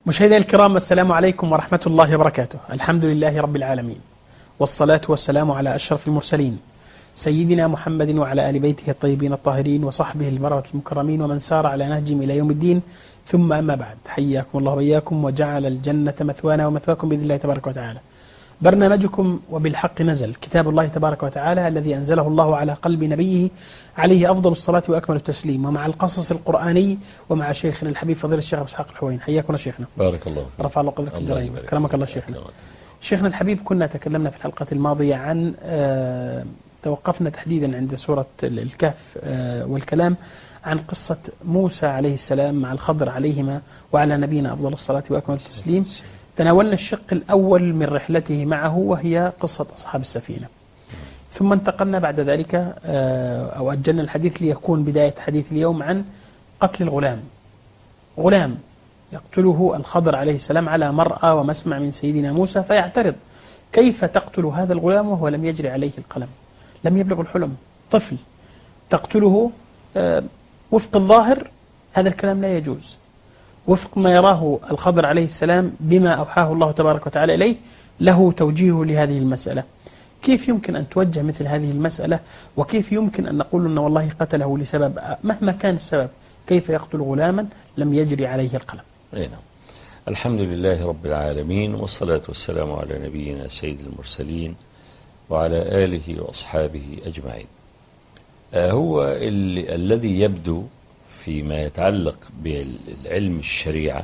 مشاهدينا الكرام، السلام عليكم ورحمة الله وبركاته. الحمد لله رب العالمين، والصلاة والسلام على أشرف المرسلين سيدنا محمد وعلى آل بيته الطيبين الطاهرين وصحبه البررة المكرمين ومن سار على نهجهم إلى يوم الدين. ثم أما بعد، حياكم الله وإياكم وجعل الجنة مثوانا ومثواكم بإذن الله تبارك وتعالى. برنامجكم وبالحق نزل، كتاب الله تبارك وتعالى الذي أنزله الله على قلب نبيه عليه أفضل الصلاة وأكمل التسليم، ومع القصص القرآني ومع شيخنا الحبيب فضيلة الشيخ أبو إسحاق الحويني. حياكم الله شيخنا. بارك الله فيك. رفع الله قدرك الدرجة. كرمك الله شيخنا. شيخنا الحبيب، كنا تكلمنا في الحلقة الماضية عن توقفنا تحديدا عند سورة الكهف والكلام عن قصة موسى عليه السلام مع الخضر عليهما وعلى نبينا أفضل الصلاة وأكمل التسليم. تناولنا الشق الأول من رحلته معه وهي قصة أصحاب السفينة، ثم انتقلنا بعد ذلك أو أجلنا الحديث ليكون بداية حديث اليوم عن قتل الغلام. غلام يقتله الخضر عليه السلام على مرأى ومسمع من سيدنا موسى، فيعترض: كيف تقتل هذا الغلام وهو لم يجري عليه القلم، لم يبلغ الحلم، طفل تقتله؟ وفق الظاهر هذا الكلام لا يجوز، وفق ما يراه الخضر عليه السلام بما أوحاه الله تبارك وتعالى إليه له توجيه لهذه المسألة. كيف يمكن أن توجه مثل هذه المسألة، وكيف يمكن أن نقول أن والله قتله لسبب مهما كان السبب؟ كيف يقتل غلاما لم يجري عليه القلم؟ نعم. الحمد لله رب العالمين، والصلاة والسلام على نبينا سيد المرسلين وعلى آله وأصحابه أجمعين. هو الذي يبدو فيما يتعلق بالعلم الشريعة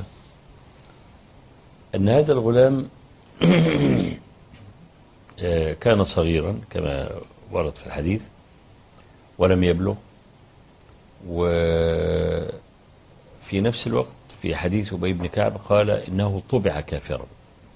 أن هذا الغلام كان صغيرا كما ورد في الحديث ولم يبلغ، وفي نفس الوقت في حديث أبي بن كعب قال إنه طبع كافرا.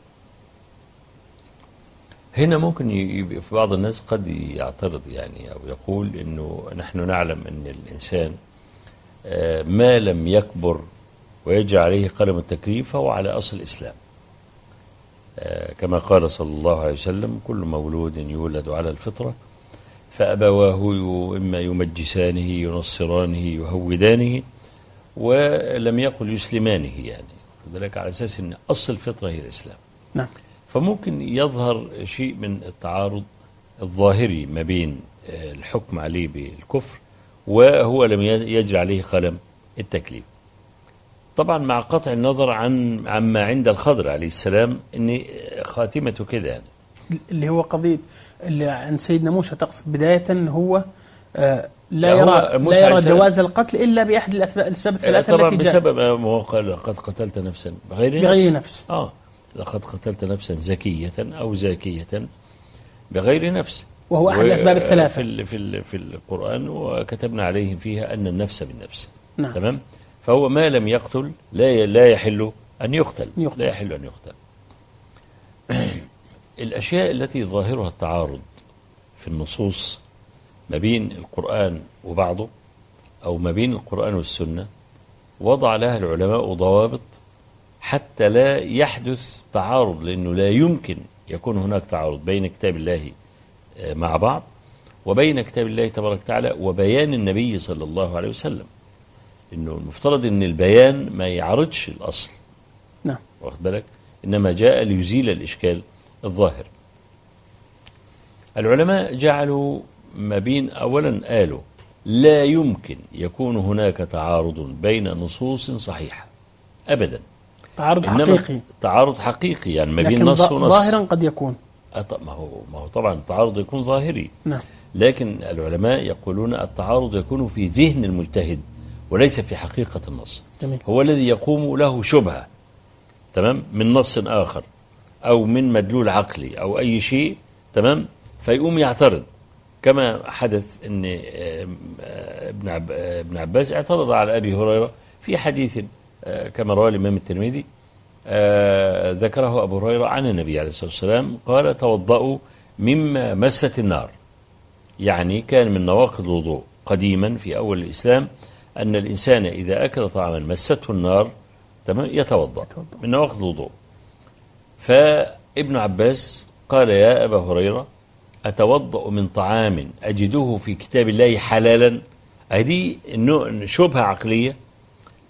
هنا ممكن يبقى في بعض الناس قد يعترض يعني أو يقول إنه نحن نعلم أن الإنسان ما لم يكبر ويجري عليه قلم التكليف فهو على أصل الإسلام، كما قال صلى الله عليه وسلم: كل مولود يولد على الفطرة فأبواه إما يمجسانه ينصرانه يهودانه، ولم يقل يسلمانه، يعني ذلك على أساس أن أصل الفطرة هي الإسلام. نعم. فممكن يظهر شيء من التعارض الظاهري ما بين الحكم عليه بالكفر وهو لم يجري عليه قلم التكليف، طبعا مع قطع النظر عما عند الخضر عليه السلام ان خاتمته كده، يعني اللي هو قضية اللي عن سيدنا موسى تقصد بداية هو لا يرى جواز القتل إلا بأحد الأسباب الثلاثة طبعا التي بسبب ما قال: لقد قتلت نفسا بغير نفس. لقد قتلت نفسا زكية أو زاكية بغير نفس، وهو أحد الأسباب الثلاثة في القرآن، وكتبنا عليهم فيها أن النفس بالنفس. نعم. تمام. فهو ما لم يقتل لا يحل أن يقتل. لا يحل أن يقتل. الأشياء التي ظاهرها التعارض في النصوص ما بين القرآن وبعضه أو ما بين القرآن والسنة وضع لها العلماء ضوابط حتى لا يحدث تعارض، لأنه لا يمكن يكون هناك تعارض بين كتاب الله مع بعض وبين كتاب الله تبارك وتعالى وبيان النبي صلى الله عليه وسلم، إنه المفترض أن البيان ما يعرضش الأصل. نعم. واخد بالك؟ إنما جاء ليزيل الإشكال الظاهر. العلماء جعلوا ما بين، أولا قالوا لا يمكن يكون هناك تعارض بين نصوص صحيحة أبدا. تعارض حقيقي. تعارض حقيقي يعني ما بين نص ونص. ظاهرا قد يكون. ما هو طبعا التعارض يكون ظاهري. نعم. لكن العلماء يقولون التعارض يكون في ذهن المجتهد وليس في حقيقة النص. جميل. هو الذي يقوم له شبهة، تمام، من نص آخر أو من مدلول عقلي أو أي شيء، تمام، فيقوم يعترض، كما حدث أن ابن عباس اعترض على أبي هريرة في حديث كما رواه الإمام الترمذي ذكره أبو هريرة عن النبي عليه الصلاة والسلام قال: توضأوا مما مست النار. يعني كان من نواقض الوضوء قديما في أول الإسلام أن الإنسان إذا أكل طعاما مسته النار، تمام، يتوضأ من نواقض الوضوء. فابن عباس قال: يا أبا هريرة، أتوضأ من طعام أجده في كتاب الله حلالا؟ هذه شبهة عقلية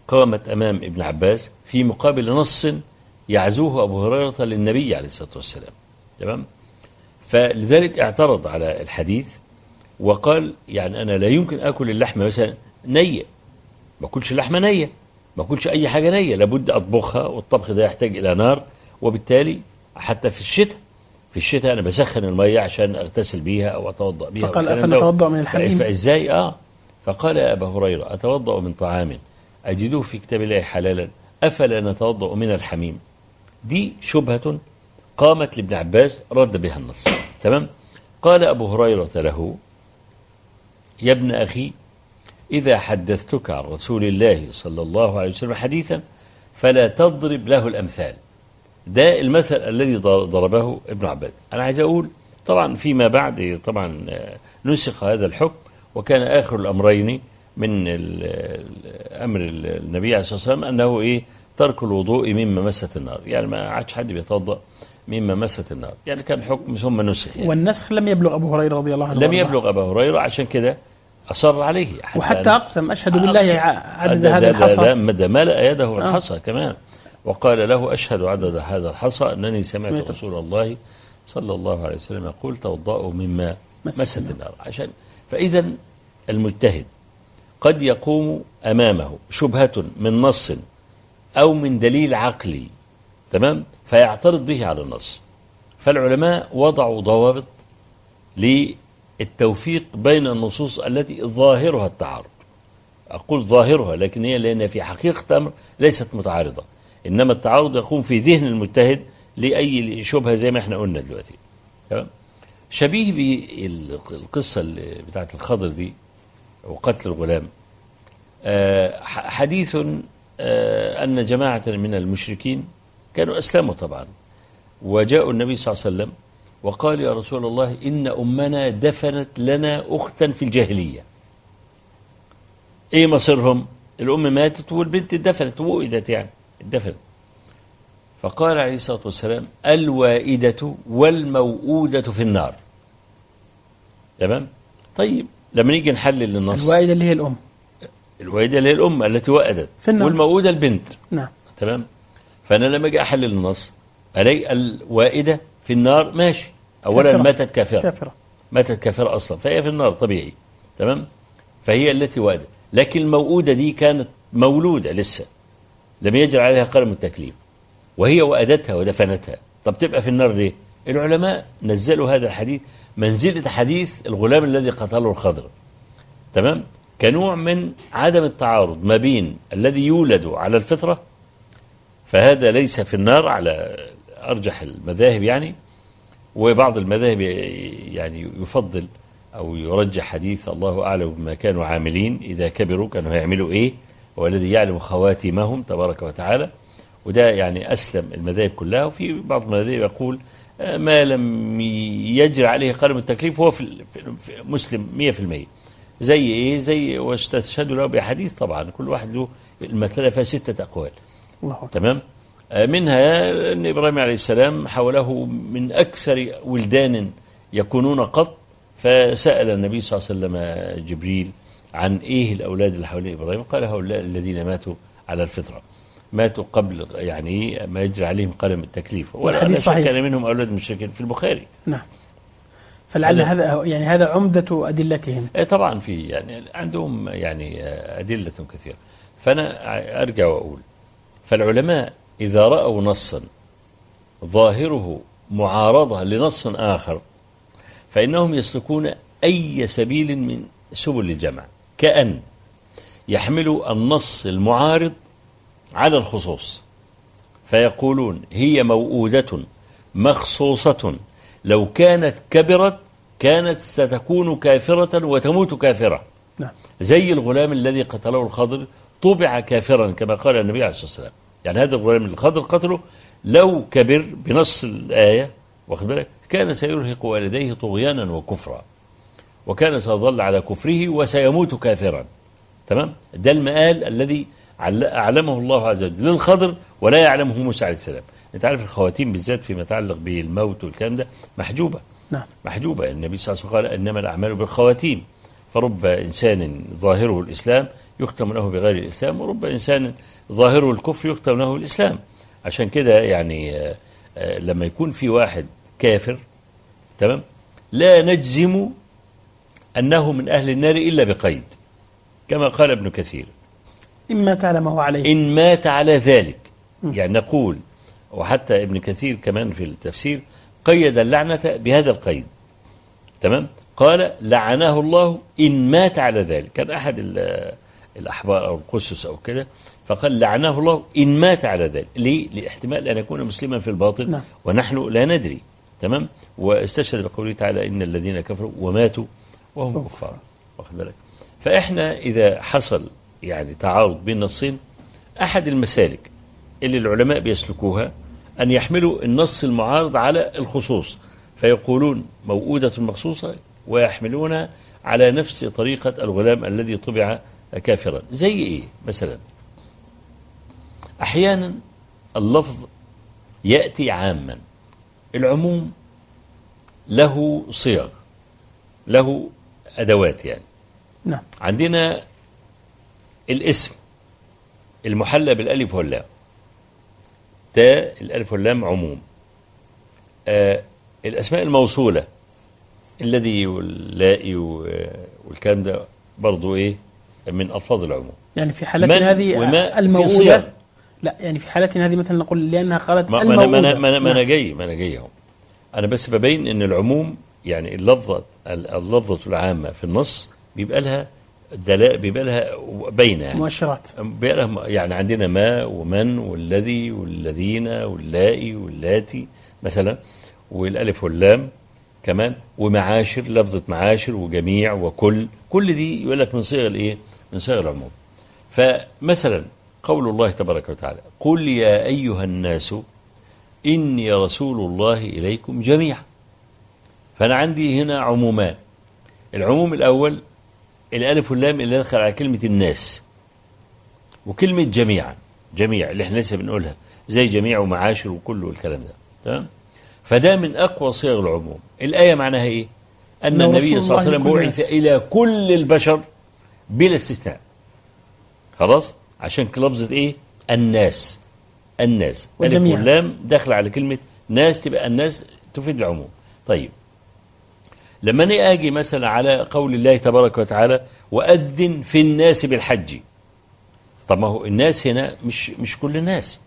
قامت أمام ابن عباس في مقابل نص يعزوه أبو هريرة للنبي عليه الصلاة والسلام. تمام. فلذلك اعترض على الحديث وقال يعني أنا لا يمكن أكل اللحمة مثلا نية، ما أكلش اللحمة نية، ما أكلش أي حاجة نية، لابد أطبخها، والطبخ ده يحتاج إلى نار، وبالتالي حتى في الشتاء أنا بسخن المية عشان أغتسل بيها أو أتوضأ بيها. فقال أفنتوضأ من الحميم؟ فإزاي فقال يا أبا هريرة أتوضأ من طعام أجدوه في كتاب الله حلالا أفلا نتوضأ من الحميم؟ دي شبهة قامت لابن عباس رد بها النص. تمام. قال أبو هريرة له يا ابن أخي إذا حدثتك عن رسول الله صلى الله عليه وسلم حديثا فلا تضرب له الأمثال. ده المثل الذي ضربه ابن عباس. أنا عايز أقول طبعا فيما بعد طبعا نسخ هذا الحكم، وكان آخر الأمرين من أمر النبي عليه الصلاة والسلام أنه ترك الوضوء مما مست النار، يعني ما عادش حد بيتوضأ مما مست النار، يعني كان حكم ثم نسخ يعني. والنسخ لم يبلغ أبو هريرة رضي الله عنه، لم يبلغ أبو هريرة، عشان كده أصر عليه وحتى أقسم أشهد بالله عدد هذا الحصى، ده ملأ يده بالحصى كمان، وقال له أشهد عدد هذا الحصى أنني سمعت رسول الله صلى الله عليه وسلم يقول توضأوا مما مست النار. فإذا المجتهد قد يقوم أمامه شبهة من نص أو من دليل عقلي، تمام، فيعترض به على النص. فالعلماء وضعوا ضوابط للتوفيق بين النصوص التي ظاهرها التعارض. أقول ظاهرها لكن هي لأن في حقيقة الأمر ليست متعارضة، إنما التعارض يقوم في ذهن المجتهد لأي شبهة زي ما احنا قلنا دلوقتي. تمام. شبيه بالقصة بتاعت الخضر دي وقتل الغلام، حديث أن جماعة من المشركين كانوا أسلموا طبعا، وجاءوا النبي صلى الله عليه وسلم وقال يا رسول الله إن أمنا دفنت لنا أختا في الجاهلية. إيه مصيرهم؟ الأم ماتت والبنت دفنت وؤدت، يعني الدفن. فقال عليه الصلاة والسلام الوائدة والموؤودة في النار. تمام. طيب لما نيجي نحلل النص، الوائدة اللي هي الأم، الوائدة اللي هي الأم التي وأدت، والموؤودة البنت. نعم. تمام. فأنا لما أجي أحلل النص ألاقي الوائدة في النار، ماشي، أولا ماتت كافرة، ماتت كافرة أصلا، فهي في النار طبيعي. تمام. فهي التي وأدت، لكن الموؤودة دي كانت مولودة لسه لم يجري عليها قلم التكليف، وهي وأدتها ودفنتها، طب تبقى في النار ليه؟ العلماء نزلوا هذا الحديث منزلة حديث الغلام الذي قتله الخضر، تمام، كنوع من عدم التعارض ما بين الذي يولد على الفطرة فهذا ليس في النار على أرجح المذاهب يعني، وبعض المذاهب يعني يفضل أو يرجح حديث الله أعلم بما كانوا عاملين إذا كبروا كانوا هيعملوا إيه، هو الذي يعلم خواتمهم تبارك وتعالى، وده يعني أسلم المذاهب كلها. وفي بعض المذاهب يقول ما لم يجري عليه قلم التكليف هو في مسلم 100%. زي إيه؟ زي واستشهدوا له بحديث، طبعا كل واحد له المثل فيها 6 أقوال. تمام. منها أن إبراهيم عليه السلام حوله من أكثر ولدان يكونون قط، فسأل النبي صلى الله عليه وسلم جبريل عن إيه الأولاد اللي حوالين إبراهيم، قال هؤلاء الذين ماتوا على الفطرة، ماتوا قبل يعني ما يجري عليهم قلم التكليف، ولا شك كان منهم أولاد مشركين في البخاري. نعم. فلعل هذا يعني هذا عمدة أدلتهم. طبعا في يعني عندهم يعني أدلة كثيرة. فأنا أرجع وأقول فالعلماء إذا رأوا نصا ظاهره معارضة لنص آخر فإنهم يسلكون أي سبيل من سبل الجمع، كأن يحملوا النص المعارض على الخصوص فيقولون هي موؤودة مخصوصة لو كانت كبرت كانت ستكون كافرة وتموت كافرة. نعم. زي الغلام الذي قتله الخضر طبع كافرا كما قال النبي عليه الصلاة والسلام، يعني هذا الغلام الخضر قتله لو كبر بنص الآية واخد بالك كان سيرهق والديه طغيانا وكفرا وكان سيظل على كفره وسيموت كافرا. تمام. ده المآل الذي أعلمه الله عز وجل للخضر ولا يعلمه موسى عليه السلام. انت عارف الخواتيم بالذات فيما يتعلق بالموت والكلام ده محجوبة. نعم. محجوبة. النبي صلى الله عليه وسلم قال إنما الأعمال بالخواتيم، فرب إنسان ظاهره الإسلام يختم له بغير الإسلام، ورب إنسان ظاهره الكفر يختم له الإسلام. عشان كده يعني لما يكون في واحد كافر تمام لا نجزم أنه من أهل النار إلا بقيد، كما قال ابن كثير إن مات على ما هو عليه، إن مات على ذلك. يعني نقول، وحتى ابن كثير كمان في التفسير قيد اللعنة بهذا القيد تمام، قال لعنه الله إن مات على ذلك. كان أحد الأحبار أو القسس أو كده فقال لعنه الله إن مات على ذلك. ليه؟ لاحتمال أن يكون مسلما في الباطن نعم. ونحن لا ندري تمام. واستشهد بقوله تعالى إن الذين كفروا وماتوا وهم كفار، واخد بالك. فإحنا إذا حصل يعني تعارض بين النصين، أحد المسالك اللي العلماء بيسلكوها أن يحملوا النص المعارض على الخصوص، فيقولون موؤودة مخصوصة ويحملونها على نفس طريقة الغلام الذي طبع كافرا. زي إيه مثلا؟ أحيانا اللفظ يأتي عاما، العموم له صيغ، له أدوات يعني. نعم. عندنا الاسم المحلى بالألف واللام، ده الألف واللام عموم. الأسماء الموصولة الذي واللائي والكلام ده برضو إيه من ألفاظ العموم. يعني في حالتنا هذه الموؤودة، لا يعني في حالتنا هذه مثلا نقول لأنها قالت الموؤودة. ما أنا جاي اهو. أنا بس ببين إن العموم يعني اللفظة العامة في النص بيبقى لها بيبقى لها بينة يعني مؤشرات، بيبقى لها يعني عندنا ما ومن والذي والذين واللائي واللاتي مثلا، والألف واللام كمان، ومعاشر لفظة معاشر وجميع وكل، كل دي يقول لك من صيغ الايه؟ من صيغ العموم. فمثلا قول الله تبارك وتعالى قل يا أيها الناس إني رسول الله إليكم جميعا. فأنا عندي هنا عمومان. العموم الأول الألف واللام اللي دخل على كلمة الناس، وكلمة جميعا، جميع اللي احنا لسه بنقولها زي جميع ومعاشر وكل والكلام ده تمام. فده من أقوى صيغ العموم. الآية معناها إيه؟ أن النبي صلى الله عليه وسلم بعث إلى كل البشر بلا استثناء. خلاص؟ عشان لفظة إيه؟ الناس، الناس ألف واللام داخل على كلمة ناس، تبقى الناس تفيد العموم. طيب لما أنا أجي مثلا على قول الله تبارك وتعالى وأذن في الناس بالحج، طب ما هو الناس هنا مش كل الناس،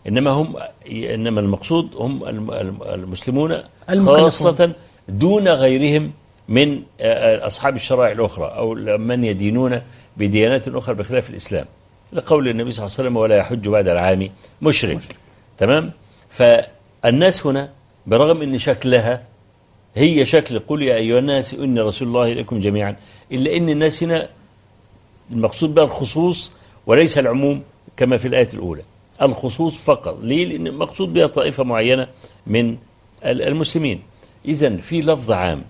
إنما المقصود هم المسلمون خاصة دون غيرهم من أصحاب الشرائع الأخرى أو من يدينون بديانات أخرى بخلاف الإسلام، لقول النبي صلى الله عليه وسلم ولا يحج بعد العام مشرك. تمام. فالناس هنا برغم أن شكلها هي شكل قل يا أيها الناس إن رسول الله إليكم جميعا، إلا أن الناس هنا المقصود بها الخصوص وليس العموم كما في الآية الأولى، الخصوص فقط. ليه؟ لأن المقصود بها طائفة معينة من المسلمين. إذن في لفظ عام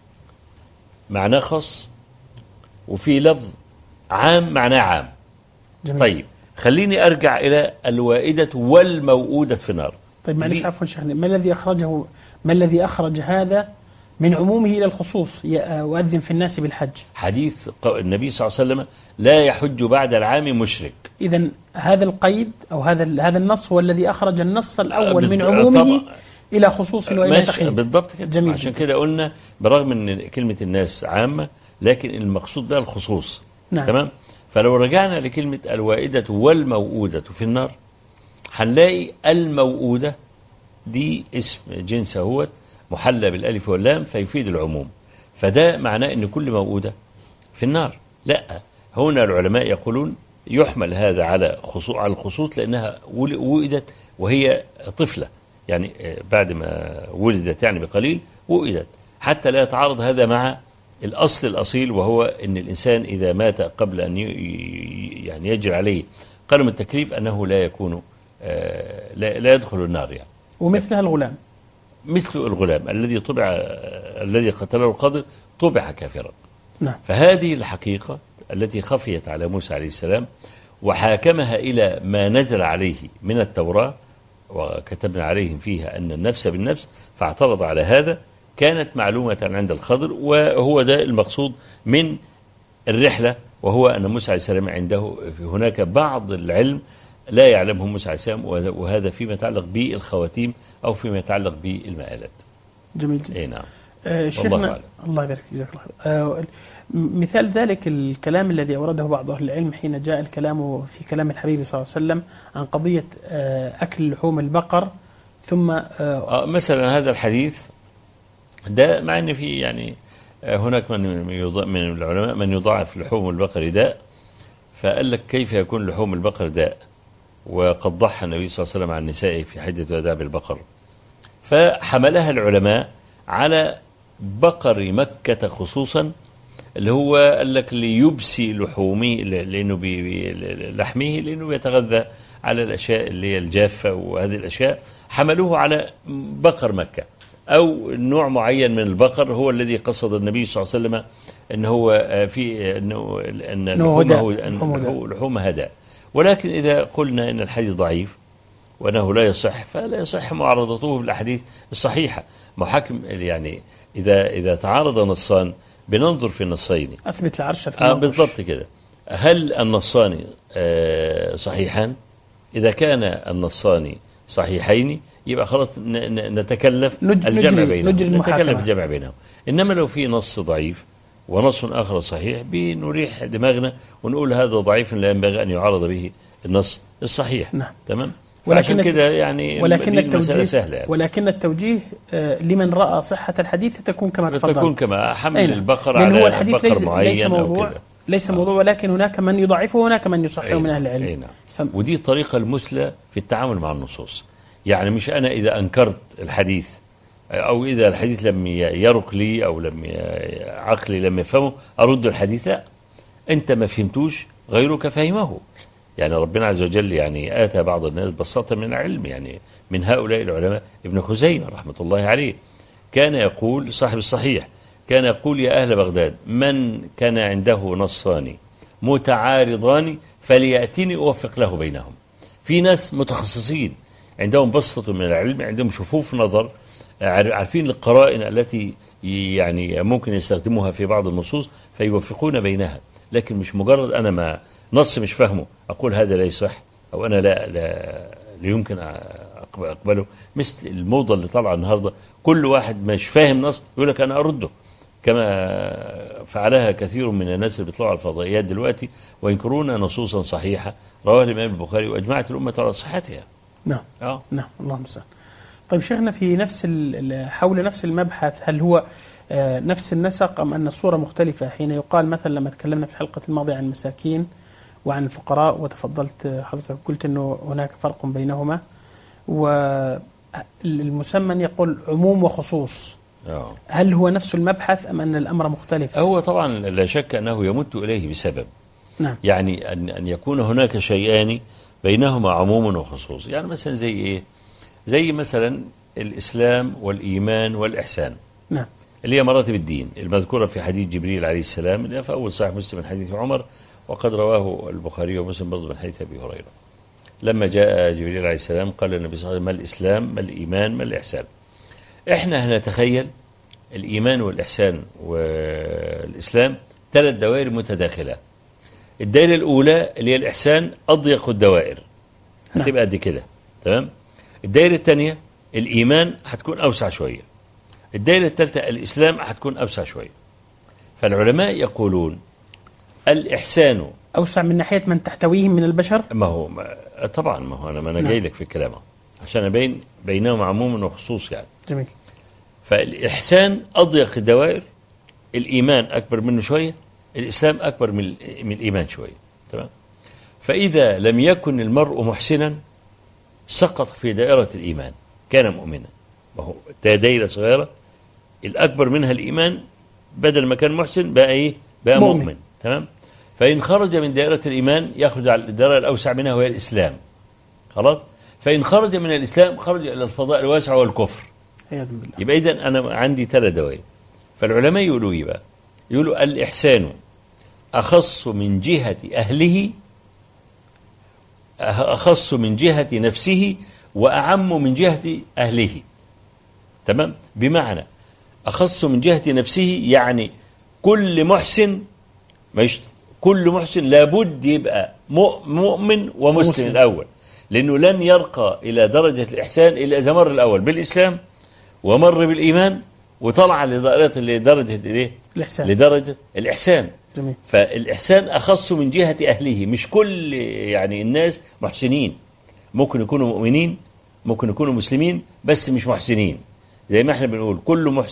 معناه خاص، وفي لفظ عام معناه عام. جميل. طيب خليني أرجع إلى الوائدة والموؤودة في النار. طيب معلش عفوا شيخنا، ما الذي أخرج هذا من عمومه إلى الخصوص وأذن في الناس بالحج؟ حديث النبي صلى الله عليه وسلم لا يحج بعد العام مشرك. إذن هذا القيد أو هذا النص هو الذي أخرج النص الأول من عمومه إلى خصوص وإلى تقييد. بالضبط كده. جميل. عشان كده قلنا برغم أن كلمة الناس عامة لكن المقصود بها الخصوص. نعم. تمام. فلو رجعنا لكلمة الوائدة والموؤودة في النار هنلاقي الموؤودة دي اسم جنس هو محلى بالالف واللام فيفيد العموم، فده معناه ان كل موؤودة في النار. لا، هنا العلماء يقولون يحمل هذا على الخصوص لانها ولدت وهي طفلة، يعني بعد ما ولدت يعني بقليل وئدت، حتى لا يتعارض هذا مع الأصل الأصيل، وهو أن الإنسان إذا مات قبل أن يعني يجري عليه قانون التكليف أنه لا يكون لا يدخل النار يعني. ومثلها الغلام، مثل الغلام الذي قتله القاضي طبع كافرا. نعم. فهذه الحقيقة التي خفيت على موسى عليه السلام وحاكمها إلى ما نزل عليه من التوراة وكتبنا عليهم فيها أن النفس بالنفس، فاعترض على هذا، كانت معلومة عند الخضر، وهو ده المقصود من الرحلة، وهو أن موسى عليه السلام عنده هناك بعض العلم لا يعلمه موسى عليه السلام، وهذا فيما يتعلق بالخواتيم أو فيما يتعلق بالمآلات. جميل جدا. أي نعم. شيخنا الله يبارك فيك، جزاك الله خير. مثال ذلك الكلام الذي أورده بعض أهل العلم حين جاء الكلام في كلام الحبيب صلى الله عليه وسلم عن قضية أكل لحوم البقر، ثم مثلا هذا الحديث ده، مع أن في يعني هناك من العلماء من يضاعف لحوم البقر داء، فقال لك كيف يكون لحوم البقر داء وقد ضحى النبي صلى الله عليه وسلم عن نسائه في حجة الوداع بالبقر، فحملها العلماء على بقر مكة خصوصا، اللي هو قال لك ليبسي لحومه، لأنه لحمه لأنه بيتغذى على الأشياء اللي هي الجافة وهذه الأشياء، حملوه على بقر مكة أو نوع معين من البقر هو الذي قصد النبي صلى الله عليه وسلم أن هو في أن لحوم هداء. ولكن إذا قلنا أن الحديث ضعيف وأنه لا يصح، فلا يصح معارضته بالأحاديث الصحيحة. محاكم يعني إذا تعارض نصان بننظر في النصين، أثبت العرش في بالضبط كده، هل النصان صحيحان؟ إذا كان النصان صحيحين يبقى خلاص نتكلف الجمع بينهم، إنما لو في نص ضعيف ونص آخر صحيح بنريح دماغنا ونقول هذا ضعيف لا ينبغي أن يعارض به النص الصحيح. نعم. تمام. ولكن كده يعني التوجيه سهلة يعني. ولكن التوجيه لمن رأى صحة الحديث تكون كما تفضل، تكون كما حمل البقر على بقر معين أو كده. ليس موضوع، ولكن هناك من يضعفه وهناك من يصححه من أهل العلم. ودي الطريقة المثلى في التعامل مع النصوص. يعني مش أنا إذا أنكرت الحديث أو إذا الحديث لم يرق لي أو عقلي لم يفهمه أرد الحديث، لا، أنت ما فهمتوش غيرك فهمه. يعني ربنا عز وجل يعني آتى بعض الناس بساطة من العلم، يعني من هؤلاء العلماء ابن خزيمة رحمة الله عليه كان يقول، صاحب الصحيح، كان يقول يا أهل بغداد من كان عنده نصان متعارضان فليأتني أوفق له بينهم. في ناس متخصصين عندهم بسطة من العلم، عندهم شفوف نظر، عارفين القرائن التي يعني ممكن يستخدموها في بعض النصوص فيوفقون بينها. لكن مش مجرد أنا ما نص مش فاهمه أقول هذا لا يصح أو أنا لا يمكن أقبله. مثل الموضة اللي طالعة النهاردة، كل واحد مش فاهم نص يقول لك أنا أرده، كما فعلها كثير من الناس اللي بيطلعوا على الفضائيات دلوقتي وينكرون نصوصا صحيحة رواها الإمام البخاري وأجمعت الأمة على صحتها. نعم. نعم. الله المستعان. طيب شيخنا، في حول نفس المبحث، هل هو نفس النسق أم أن الصورة مختلفة؟ حين يقال مثلا لما تكلمنا في الحلقة الماضية عن المساكين وعن الفقراء وتفضلت حضرتك قلت أنه هناك فرق بينهما، والمسمى يقول عموم وخصوص، هل هو نفس المبحث أم أن الأمر مختلف؟ هو طبعا لا شك أنه يمت إليه بسبب. نعم. يعني أن يكون هناك شيئان بينهما عموم وخصوص. يعني مثلا زي إيه؟ زي مثلا الإسلام والإيمان والإحسان. نعم. اللي هي مراتب الدين المذكورة في حديث جبريل عليه السلام، اللي في أول صحيح مسلم من حديث عمر، وقد رواه البخاري ومسلم برضه من حديث أبي هريرة. لما جاء جبريل عليه السلام قال النبي صلى الله عليه وسلم: ما الإسلام، ما الإيمان، ما الإحسان. إحنا هنتخيل الإيمان والإحسان والإسلام 3 دوائر متداخلة. الدائرة الأولى اللي هي الإحسان أضيق الدوائر، هتبقى قد كده، تمام. الدائرة الثانية الإيمان هتكون أوسع شوية. الدائرة الثالثة الإسلام هتكون أوسع شوية. فالعلماء يقولون الإحسان أوسع من ناحية من تحتويهم من البشر. طبعا ما هو أنا جاي لك في الكلام عشان أبين بينهم عموم وخصوص يعني. جميل. فالإحسان أضيق الدوائر، الإيمان أكبر منه شوية، الإسلام أكبر من الإيمان شوية، تمام. فإذا لم يكن المرء محسنا سقط في دائرة الإيمان، كان مؤمنا. وهو دائرة صغيرة الأكبر منها الإيمان، بدل ما كان محسن بقى إيه؟ بقى مؤمن، تمام. فإن خرج من دائرة الإيمان يخرج على الدائرة الأوسع منها وهي الإسلام، خلاص. فإن خرج من الإسلام خرج إلى الفضاء الواسع والكفر. يبقى إذن أنا عندي 3 دوائر. فالعلماء يقولوا إيه بقى؟ يقولوا الإحسان أخص من جهة أهله، أخص من جهة نفسه، وأعم من جهة أهله، تمام. بمعنى أخص من جهة نفسه يعني كل محسن مش كل محسن لابد يبقى مؤمن ومسلم الأول، لأنه لن يرقى إلى درجة الإحسان إلا إذا مر الأول بالإسلام ومر بالإيمان وطلع لدرجة إيه؟ لدرجة الإحسان. جميل. فالإحسان أخص من جهة أهله، مش كل يعني الناس محسنين، ممكن يكونوا مؤمنين، ممكن يكونوا مسلمين، بس مش محسنين. زي ما احنا بنقول كل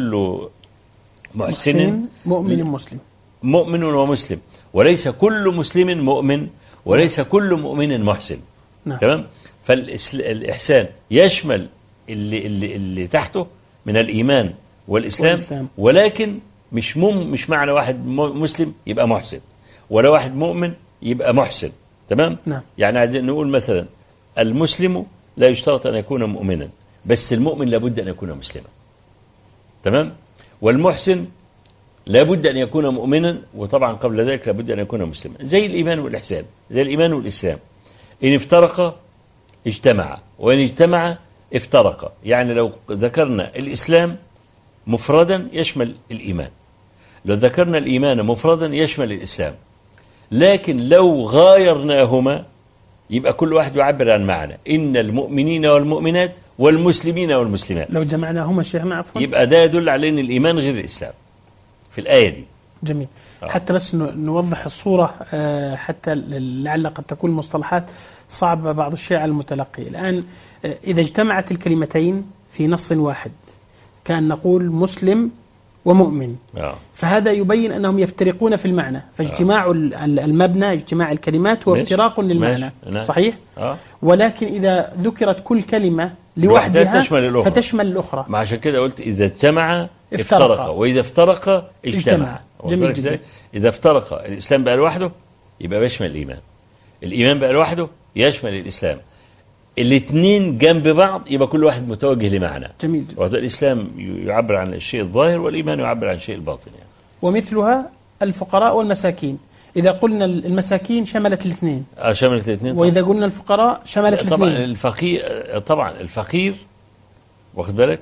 محسن مؤمن مسلم، مؤمن ومسلم، وليس كل مسلم مؤمن، وليس كل مؤمن محسن. نعم. تمام. فالإحسان يشمل اللي تحته من الإيمان والإسلام. ولكن مش معنى واحد مسلم يبقى محسن، ولا واحد مؤمن يبقى محسن. تمام. نعم. يعني عايزين نقول مثلا المسلم لا يشترط أن يكون مؤمنا، بس المؤمن لابد أن يكون مسلما. تمام. والمحسن لابد أن يكون مؤمنا، وطبعا قبل ذلك لابد أن يكون مسلما. زي الإيمان والإحسان، زي الإيمان والإسلام، إن افترقا اجتمعا، وإن اجتمعا افترقا. يعني لو ذكرنا الإسلام مفردا يشمل الإيمان، لو ذكرنا الإيمان مفردا يشمل الإسلام. لكن لو غايرناهما يبقى كل واحد يعبر عن معنى، إن المؤمنين والمؤمنات والمسلمين والمسلمات. لو جمعناهما شيخنا عفوا يبقى ده يدل على أن الإيمان غير الإسلام في الآية دي. جميل. حتى بس نوضح الصورة، حتى لعل قد تكون المصطلحات صعبة بعض الشيء على المتلقي. الآن إذا اجتمعت الكلمتين في نص واحد كان نقول مسلم ومؤمن، فهذا يبين أنهم يفترقون في المعنى، فاجتماع المبنى، اجتماع الكلمات هو افتراق للمعنى. صحيح. ولكن إذا ذكرت كل كلمة لوحدها فتشمل الأخرى. ما عشان كده قلت إذا اجتمع افترق، وإذا افترق اجتمع. إذا افترق الإسلام بقى لوحده يبقى يشمل الإيمان، الإيمان بقى لوحده يشمل الإسلام. الاثنين جنب بعض يبقى كل واحد متوجه لمعنى. جميل. الإسلام يعبر عن الشيء الظاهر، والإيمان يعبر عن الشيء الباطن يعني. ومثلها الفقراء والمساكين، إذا قلنا المساكين شملت الاثنين. شملت الاثنين. وإذا قلنا الفقراء شملت الاثنين. طبعا الفقير واخد بالك،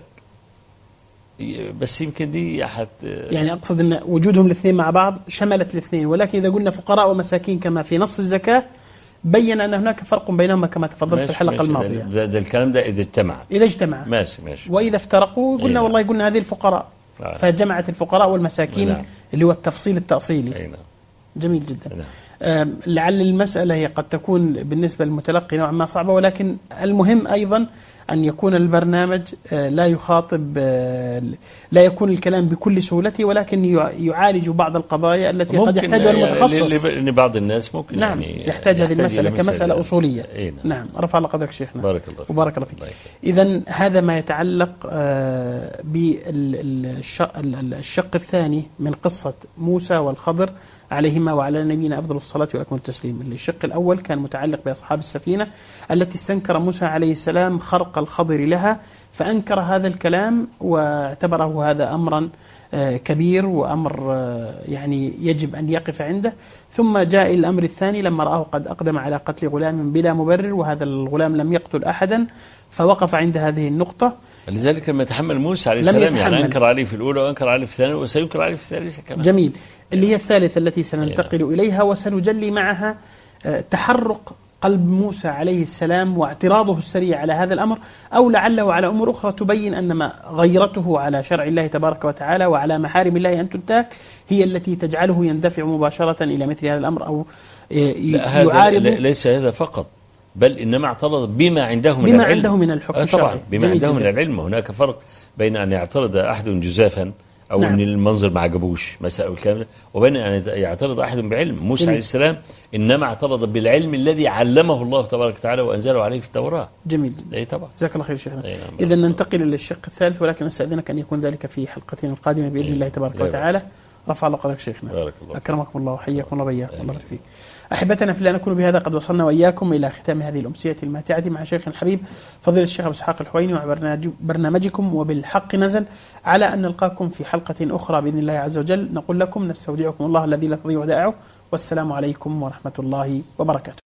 بس يمكن دي يعني أقصد أن وجودهم الاثنين مع بعض شملت الاثنين. ولكن إذا قلنا فقراء ومساكين كما في نص الزكاة بين أن هناك فرق بينهما كما تفضلت في الحلقة الماضية. ده الكلام ده إذا اجتمع. ماشي. وإذا افترقوا قلنا والله قلنا هذه الفقراء، فجمعت الفقراء والمساكين اللي هو التفصيل التأصيلي. جميل جدا. لعل المسألة هي قد تكون بالنسبة للمتلقي نوعا ما صعبة، ولكن المهم أيضا أن يكون البرنامج لا يخاطب، لا يكون الكلام بكل سهولته، ولكن يعالج بعض القضايا التي قد يحتاجها المتخصص. لأن بعض الناس ممكن نعم يعني يحتاج هذه المسألة كمسألة أصولية. نعم. رفع الله قدرك شيخنا. بارك الله وبارك الله فيك. إذن هذا ما يتعلق بالشق الثاني من قصة موسى والخضر عليهما وعلى نبينا أفضل الصلاة وأكمل التسليم. الشق الأول كان متعلق بأصحاب السفينة التي استنكر موسى عليه السلام خرق الخضر لها، فأنكر هذا الكلام واعتبره هذا أمرا كبير وأمر يعني يجب أن يقف عنده. ثم جاء الأمر الثاني لما رآه قد أقدم على قتل غلام بلا مبرر، وهذا الغلام لم يقتل أحدا، فوقف عند هذه النقطة. لذلك لما يتحمل موسى عليه السلام يعني أنكر عليه في الأولى وأنكر عليه في الثانية وسينكر عليه في الثالثة كمان. جميل. اللي هي الثالثة التي سننتقل إليها وسنجلي معها تحرق قلب موسى عليه السلام واعتراضه السريع على هذا الأمر، أو لعله على أمور أخرى تبين أن ما غيرته على شرع الله تبارك وتعالى وعلى محارم الله أن تنتهك هي التي تجعله يندفع مباشرة إلى مثل هذا الأمر، أو يعارض. ليس هذا فقط، بل إنما اعترض بما عنده من العلم، عنده من الحكم طبعا بما عنده من العلم. هناك فرق بين أن يعترض أحد جزافا أو أن المنظر ما عجبوش مثلا الكلام ده، وبين أن يعترض أحد بعلم. موسى عليه السلام إنما اعترض بالعلم الذي علمه الله تبارك وتعالى وأنزله عليه في التوراة. جميل. طبعا. جزاك الله خير شيخنا. إذا ننتقل للشق الثالث، ولكن أستأذنك أن يكون ذلك في حلقتين القادمة بإذن الله تبارك وتعالى. رفع الله قدرك شيخنا. بارك الله. أكرمكم الله وحياكم الله وبياكم. الله فيك. أحبتنا في الله، نكون بهذا قد وصلنا وإياكم إلى ختام هذه الأمسية الماتعة مع شيخ الحبيب فضيلة الشيخ أبو إسحاق الحويني وبرنامجكم وبالحق نزل، على أن نلقاكم في حلقة أخرى بإذن الله عز وجل. نقول لكم نستودعكم الله الذي لا تضيع ودائعه، والسلام عليكم ورحمة الله وبركاته.